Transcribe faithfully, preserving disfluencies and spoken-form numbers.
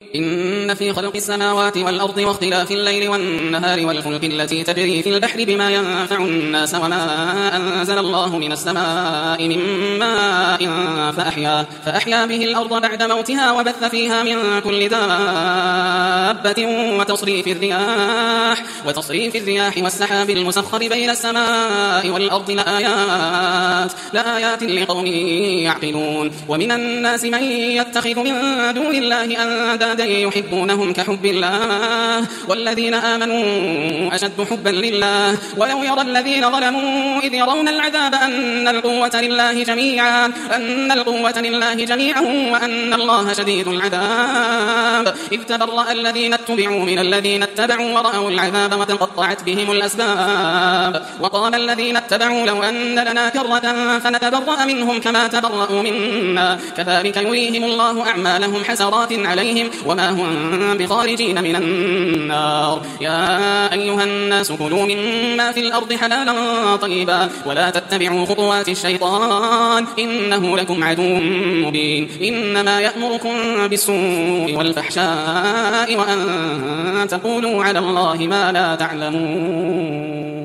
إن في خلق السماوات والأرض واختلاف الليل والنهار والفلك التي تجري في البحر بما ينفع الناس وما أنزل الله من السماء من ماء فأحيا, فأحيا به الأرض بعد موتها وبث فيها من كل دابة وتصريف الرياح, وتصريف الرياح والسحاب المسخر بين السماء والأرض لآيات, لآيات لقوم يعقلون. ومن الناس من يتخذ من دون الله أندادا يحبونهم كحب الله والذين آمنوا أشد حبا لله. ولو يرى الذين ظلموا إذ يرون العذاب أن القوة لله جميعا أن القوة لله جميعا وأن الله شديد العذاب إذ تبرأ الذين اتبعوا من الذين اتبعوا ورأوا العذاب وتقطعت بهم الأسباب. وقال الذين اتبعوا لو أن لنا كرة فنتبرأ منهم كما تبرأوا منا كذلك يريهم الله أعمالهم حسرات عليهم وما هم بخارجين من النار. يا أيها الناس كلوا مما في الأرض حلالا طيبا ولا تتبعوا خطوات الشيطان إنه لكم عدو مبين. إنما يأمركم بالسوء والفحشاء وأن تقولوا على الله ما لا تعلمون.